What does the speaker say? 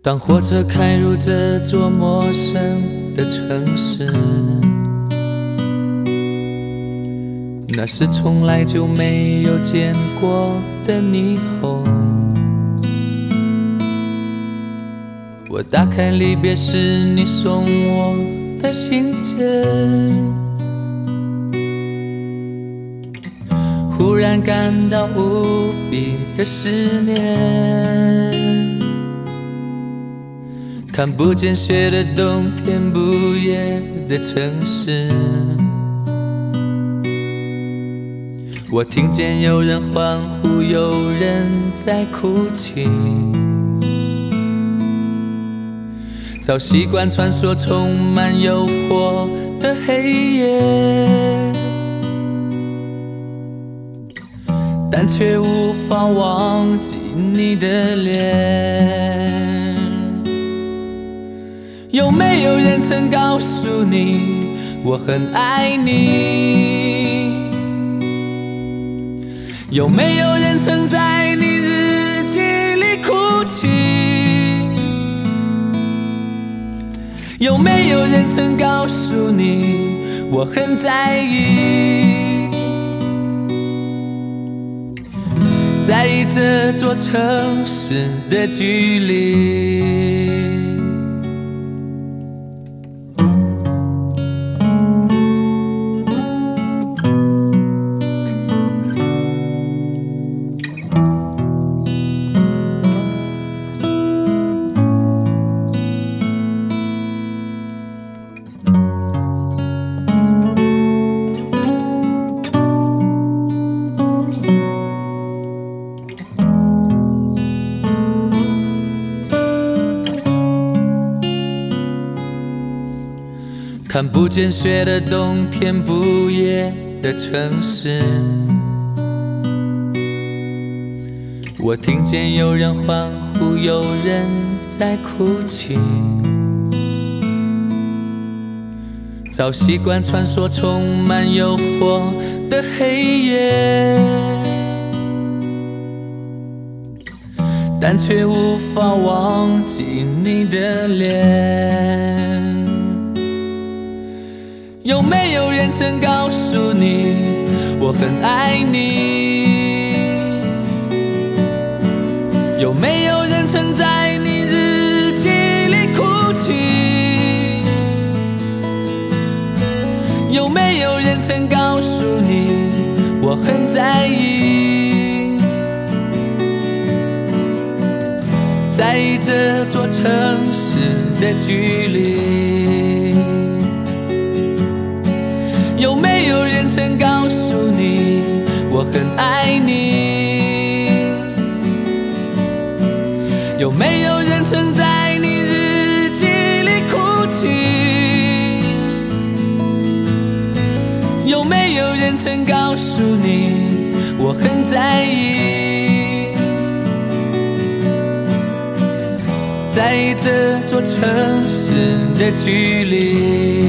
当火车开入这座陌生的城市，那是从来就没有见过的霓虹。我打开离别时你送我的信件，忽然感到无比的思念。看不见雪的冬天，不夜的城市，我听见有人欢呼，有人在哭泣。早习惯穿梭充满诱惑的黑夜，但却无法忘记你的脸。有没有人曾告诉你我很爱你？有没有人曾在你日记里哭泣？有没有人曾告诉你我很在意？在意这座城市的距离。看不见雪的冬天，不夜的城市，我听见有人欢呼，有人在哭泣。早习惯穿梭充满诱惑的黑夜，但却无法忘记你的脸。有没有人曾告诉你我很爱你？有没有人曾在你日记里哭泣？有没有人曾告诉你我很在意？在意这座城市的距离。有没有人曾告诉你我很爱你？有没有人曾在你日记里哭泣？有没有人曾告诉你我很在意？在意这座城市的距离。